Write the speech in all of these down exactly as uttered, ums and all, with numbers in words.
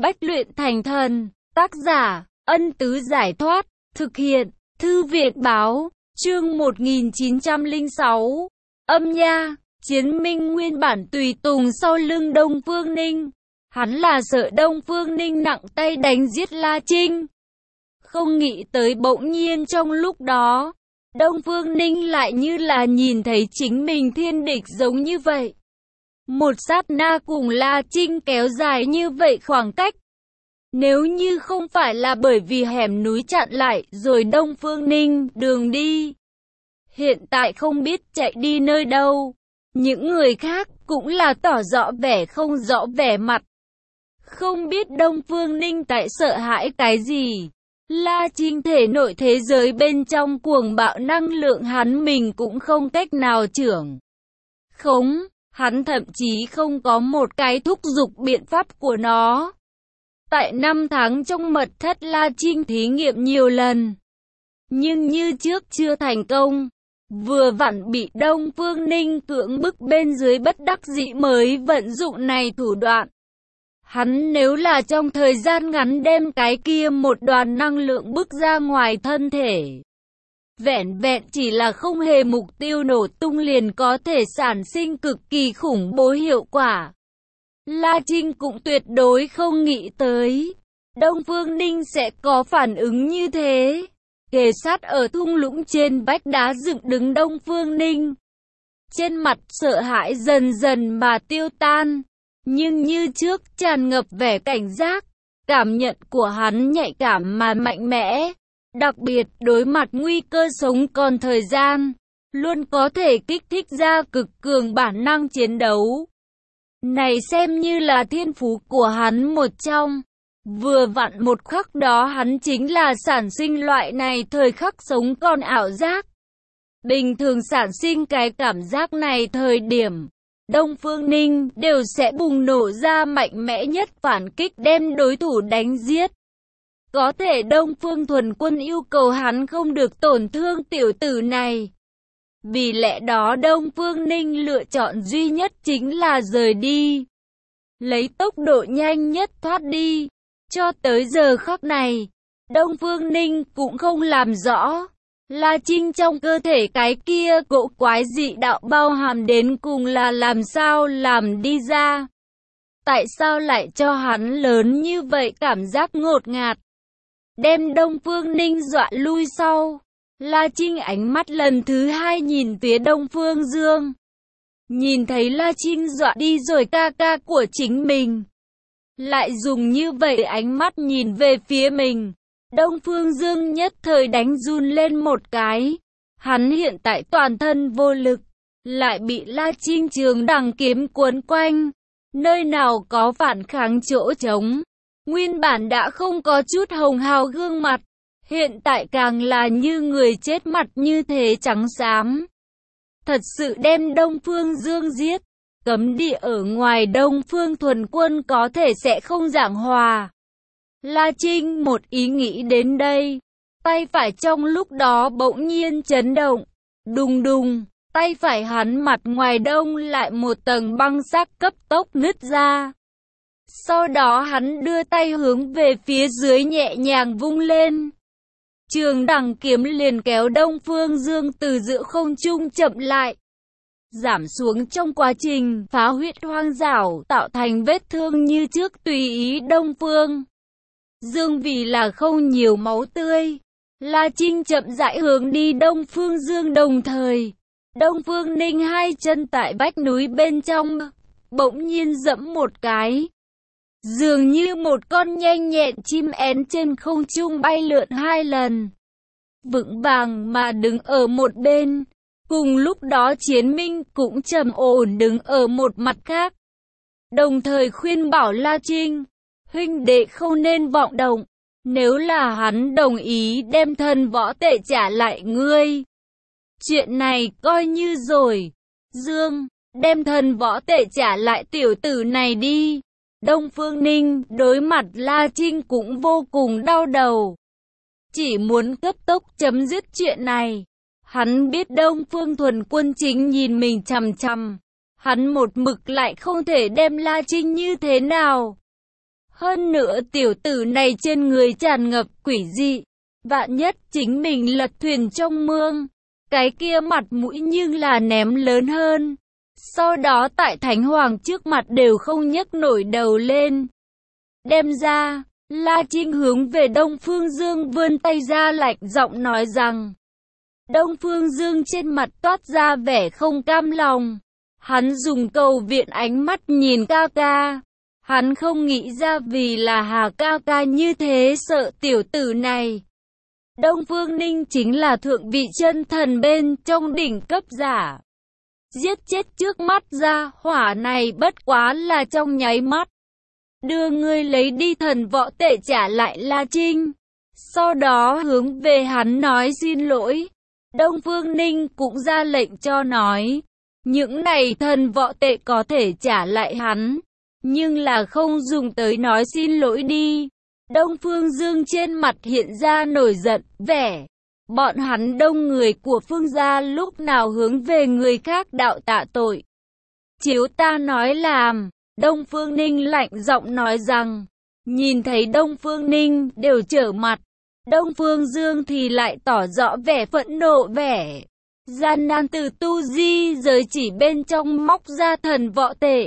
Bách luyện thành thần, tác giả, Ân Tứ Giải Thoát, thực hiện, Thư viện Báo, chương một nghìn chín trăm lẻ sáu, âm nha, Chiến Minh nguyên bản tùy tùng sau lưng Đông Phương Ninh. Hắn là sợ Đông Phương Ninh nặng tay đánh giết La Trinh. Không nghĩ tới bỗng nhiên trong lúc đó, Đông Phương Ninh lại như là nhìn thấy chính mình thiên địch giống như vậy. Một sát na cùng La Trinh kéo dài như vậy khoảng cách. Nếu như không phải là bởi vì hẻm núi chặn lại rồi Đông Phương Ninh đường đi, hiện tại không biết chạy đi nơi đâu. Những người khác cũng là tỏ rõ vẻ không rõ vẻ mặt. Không biết Đông Phương Ninh tại sợ hãi cái gì. La Trinh thể nội thế giới bên trong cuồng bạo năng lượng hắn mình cũng không cách nào trưởng khống. Hắn thậm chí không có một cái thúc giục biện pháp của nó. Tại năm tháng trong mật thất La Trinh thí nghiệm nhiều lần, nhưng như trước chưa thành công. Vừa vặn bị Đông Phương Ninh cưỡng bức bên dưới bất đắc dĩ mới vận dụng này thủ đoạn. Hắn nếu là trong thời gian ngắn đem cái kia một đoàn năng lượng bức ra ngoài thân thể, vẹn vẹn chỉ là không hề mục tiêu nổ tung liền có thể sản sinh cực kỳ khủng bố hiệu quả. La Trinh cũng tuyệt đối không nghĩ tới Đông Phương Ninh sẽ có phản ứng như thế. Kề sát ở thung lũng trên vách đá dựng đứng Đông Phương Ninh, trên mặt sợ hãi dần dần mà tiêu tan, nhưng như trước tràn ngập vẻ cảnh giác. Cảm nhận của hắn nhạy cảm mà mạnh mẽ, đặc biệt đối mặt nguy cơ sống còn thời gian, luôn có thể kích thích ra cực cường bản năng chiến đấu. Này xem như là thiên phú của hắn một trong. Vừa vặn một khắc đó hắn chính là sản sinh loại này thời khắc sống còn ảo giác. Bình thường sản sinh cái cảm giác này thời điểm Đông Phương Ninh đều sẽ bùng nổ ra mạnh mẽ nhất phản kích đem đối thủ đánh giết. Có thể Đông Phương Thuần Quân yêu cầu hắn không được tổn thương tiểu tử này. Vì lẽ đó Đông Phương Ninh lựa chọn duy nhất chính là rời đi, lấy tốc độ nhanh nhất thoát đi. Cho tới giờ khắc này, Đông Phương Ninh cũng không làm rõ La Trinh trong cơ thể cái kia cỗ quái dị đạo bao hàm đến cùng là làm sao làm đi ra. Tại sao lại cho hắn lớn như vậy cảm giác ngột ngạt, đem Đông Phương Ninh dọa lui sau. La Trinh ánh mắt lần thứ hai nhìn phía Đông Phương Dương. Nhìn thấy La Trinh dọa đi rồi ca ca của chính mình lại dùng như vậy ánh mắt nhìn về phía mình. Đông Phương Dương nhất thời đánh run lên một cái. Hắn hiện tại toàn thân vô lực, lại bị La Trinh trường đằng kiếm cuốn quanh, nơi nào có phản kháng chỗ trống. Nguyên bản đã không có chút hồng hào gương mặt, hiện tại càng là như người chết mặt như thế trắng xám. Thật sự đem Đông Phương Dương giết. Cấm địa ở ngoài Đông Phương Thuần Quân có thể sẽ không giảng hòa. La Trinh một ý nghĩ đến đây, tay phải trong lúc đó bỗng nhiên chấn động. Đùng đùng, tay phải hắn mặt ngoài đông lại một tầng băng sắc cấp tốc nứt ra. Sau đó hắn đưa tay hướng về phía dưới nhẹ nhàng vung lên. Trường đằng kiếm liền kéo Đông Phương Dương từ giữa không trung chậm lại, giảm xuống trong quá trình phá huyết hoang dảo tạo thành vết thương như trước tùy ý Đông Phương Dương vì là không nhiều máu tươi. La Trinh chậm rãi hướng đi Đông Phương Dương đồng thời. Đông Phương Ninh hai chân tại vách núi bên trong, bỗng nhiên giẫm một cái. Dường như một con nhanh nhẹn chim én trên không trung bay lượn hai lần, vững vàng mà đứng ở một bên. Cùng lúc đó Chiến Minh cũng trầm ổn đứng ở một mặt khác, đồng thời khuyên bảo La Trinh, huynh đệ không nên vọng động. Nếu là hắn đồng ý đem thần võ tệ trả lại ngươi, chuyện này coi như rồi. Dương, đem thần võ tệ trả lại tiểu tử này đi. Đông Phương Ninh đối mặt La Trinh cũng vô cùng đau đầu, chỉ muốn cấp tốc chấm dứt chuyện này. Hắn biết Đông Phương Thuần Quân chính nhìn mình chằm chằm, hắn một mực lại không thể đem La Trinh như thế nào. Hơn nữa tiểu tử này trên người tràn ngập quỷ dị. Vạn nhất chính mình lật thuyền trong mương, cái kia mặt mũi nhưng là ném lớn hơn. Sau đó tại Thánh Hoàng trước mặt đều không nhấc nổi đầu lên. Đem ra, La Trinh hướng về Đông Phương Dương vươn tay ra lạnh giọng nói rằng. Đông Phương Dương trên mặt toát ra vẻ không cam lòng. Hắn dùng cầu viện ánh mắt nhìn ca ca. Hắn không nghĩ ra vì là Hà ca ca như thế sợ tiểu tử này. Đông Phương Ninh chính là thượng vị chân thần bên trong đỉnh cấp giả. Giết chết trước mắt ra hỏa này bất quá là trong nháy mắt. Đưa ngươi lấy đi thần võ tệ trả lại La Trinh. Sau đó hướng về hắn nói xin lỗi. Đông Phương Ninh cũng ra lệnh cho nói. Những này thần võ tệ có thể trả lại hắn. Nhưng là không dùng tới nói xin lỗi đi. Đông Phương Dương trên mặt hiện ra nổi giận, vẻ. Bọn hắn đông người của Phương gia lúc nào hướng về người khác đạo tạ tội. Chiếu ta nói làm, Đông Phương Ninh lạnh giọng nói rằng. Nhìn thấy Đông Phương Ninh đều trở mặt. Đông Phương Dương thì lại tỏ rõ vẻ phẫn nộ vẻ. Gian nan từ tu di giới chỉ bên trong móc ra thần võ tệ.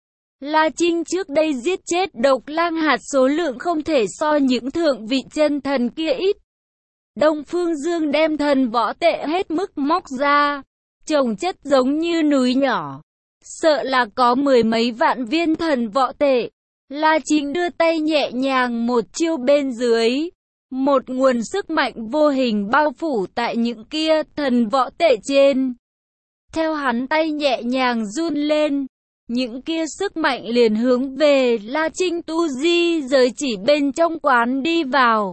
La Trinh trước đây giết chết Độc Lang Hạt số lượng không thể so những thượng vị chân thần kia ít. Đông Phương Dương đem thần võ tệ hết mức móc ra, chồng chất giống như núi nhỏ. Sợ là có mười mấy vạn viên thần võ tệ. La Trinh đưa tay nhẹ nhàng một chiêu bên dưới. Một nguồn sức mạnh vô hình bao phủ tại những kia thần võ tệ trên. Theo hắn tay nhẹ nhàng run lên. Những kia sức mạnh liền hướng về La Trinh tu di giới chỉ bên trong quán đi vào.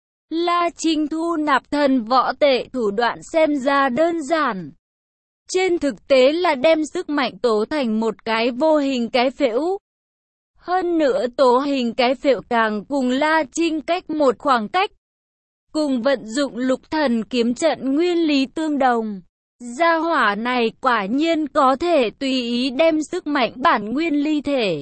La Trinh thu nạp thần võ tệ thủ đoạn xem ra đơn giản. Trên thực tế là đem sức mạnh tố thành một cái vô hình cái phễu. Hơn nữa tố hình cái phễu càng cùng La Trinh cách một khoảng cách. Cùng vận dụng lục thần kiếm trận nguyên lý tương đồng. Gia hỏa này quả nhiên có thể tùy ý đem sức mạnh bản nguyên ly thể.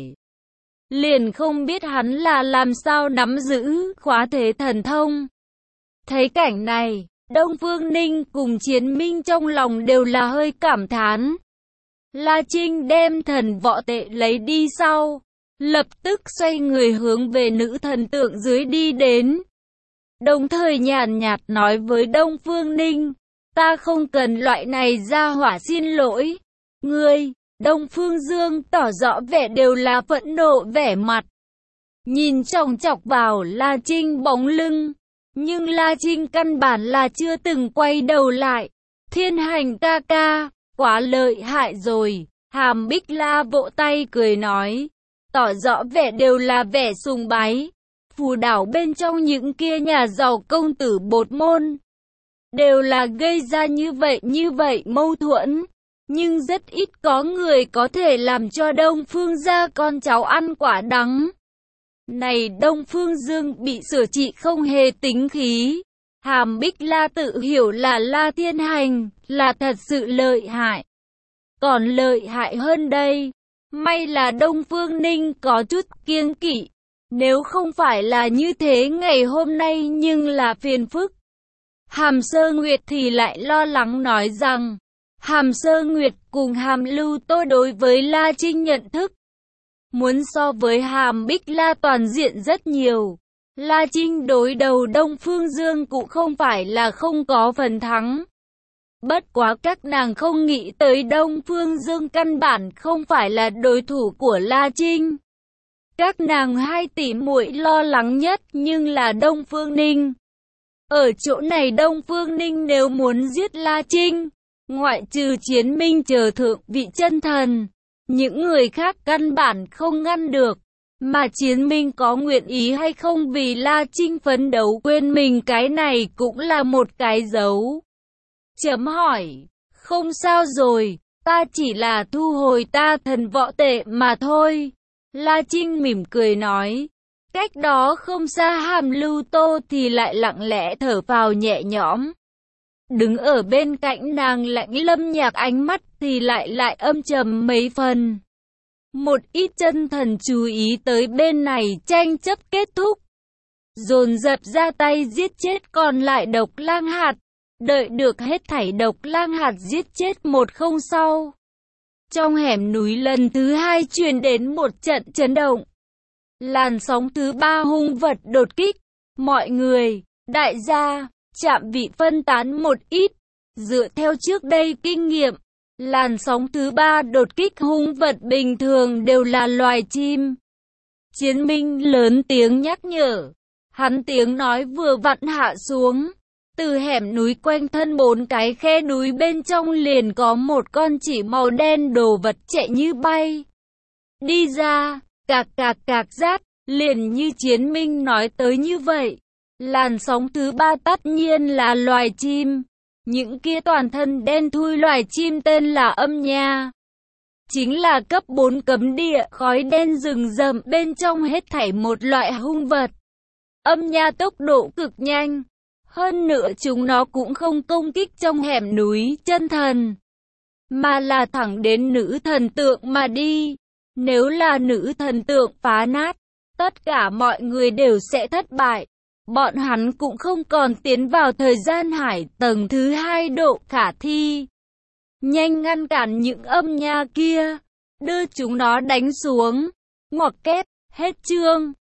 Liền không biết hắn là làm sao nắm giữ khóa thế thần thông. Thấy cảnh này, Đông Phương Ninh cùng Chiến Minh trong lòng đều là hơi cảm thán. La Trinh đem thần võ tệ lấy đi sau, lập tức xoay người hướng về nữ thần tượng dưới đi đến. Đồng thời nhàn nhạt nói với Đông Phương Ninh. Ta không cần loại này ra hỏa xin lỗi. Ngươi, Đông Phương Dương tỏ rõ vẻ đều là phẫn nộ vẻ mặt. Nhìn chòng chọc vào La Trinh bóng lưng. Nhưng La Trinh căn bản là chưa từng quay đầu lại. Thiên Hành ca ca, quá lợi hại rồi. Hàm Bích La vỗ tay cười nói. Tỏ rõ vẻ đều là vẻ sùng bái. Phù đảo bên trong những kia nhà giàu công tử bột môn. Đều là gây ra như vậy như vậy mâu thuẫn. Nhưng rất ít có người có thể làm cho Đông Phương gia con cháu ăn quả đắng. Này Đông Phương Dương bị sửa trị không hề tính khí. Hàm Bích La tự hiểu là La Thiên Hành, là thật sự lợi hại. Còn lợi hại hơn đây. May là Đông Phương Ninh có chút kiêng kỵ. Nếu không phải là như thế ngày hôm nay nhưng là phiền phức. Hàm Sơ Nguyệt thì lại lo lắng nói rằng, Hàm Sơ Nguyệt cùng Hàm Lưu Tô đối với La Trinh nhận thức, muốn so với Hàm Bích La toàn diện rất nhiều. La Trinh đối đầu Đông Phương Dương cũng không phải là không có phần thắng. Bất quá các nàng không nghĩ tới Đông Phương Dương căn bản không phải là đối thủ của La Trinh. Các nàng hai tỷ muội lo lắng nhất nhưng là Đông Phương Ninh. Ở chỗ này Đông Phương Ninh nếu muốn giết La Trinh, ngoại trừ Chiến Minh chờ thượng vị chân thần, những người khác căn bản không ngăn được. Mà Chiến Minh có nguyện ý hay không vì La Trinh phấn đấu quên mình, cái này cũng là một cái dấu chấm hỏi. Không sao rồi, ta chỉ là thu hồi ta thần võ tệ mà thôi. La Trinh mỉm cười nói. Cách đó không xa Hàm Lưu Tô thì lại lặng lẽ thở phào nhẹ nhõm. Đứng ở bên cạnh nàng Lãnh Lâm Nhạc ánh mắt thì lại lại âm trầm mấy phần. Một ít chân thần chú ý tới bên này tranh chấp kết thúc, dồn dập ra tay giết chết còn lại Độc Lang Hạt. Đợi được hết thảy Độc Lang Hạt giết chết một không sau, trong hẻm núi lần thứ hai truyền đến một trận chấn động. Làn sóng thứ ba hung vật đột kích, mọi người, đại gia, chạm vị phân tán một ít. Dựa theo trước đây kinh nghiệm, làn sóng thứ ba đột kích hung vật bình thường đều là loài chim. Chiến Minh lớn tiếng nhắc nhở. Hắn tiếng nói vừa vặn hạ xuống. Từ hẻm núi quanh thân bốn cái khe núi bên trong liền có một con chỉ màu đen đồ vật chạy như bay. Đi ra, cạc cạc cạc rát, liền như Chiến Minh nói tới như vậy. Làn sóng thứ ba tất nhiên là loài chim. Những kia toàn thân đen thui loài chim tên là Âm Nha. Chính là cấp bốn cấm địa, khói đen rừng rậm bên trong hết thảy một loại hung vật. Âm Nha tốc độ cực nhanh. Hơn nữa chúng nó cũng không công kích trong hẻm núi chân thần, mà là thẳng đến nữ thần tượng mà đi. Nếu là nữ thần tượng phá nát, tất cả mọi người đều sẽ thất bại. Bọn hắn cũng không còn tiến vào thời gian hải tầng thứ hai độ khả thi. Nhanh ngăn cản những âm nha kia, đưa chúng nó đánh xuống. Ngoặc kép, hết chương.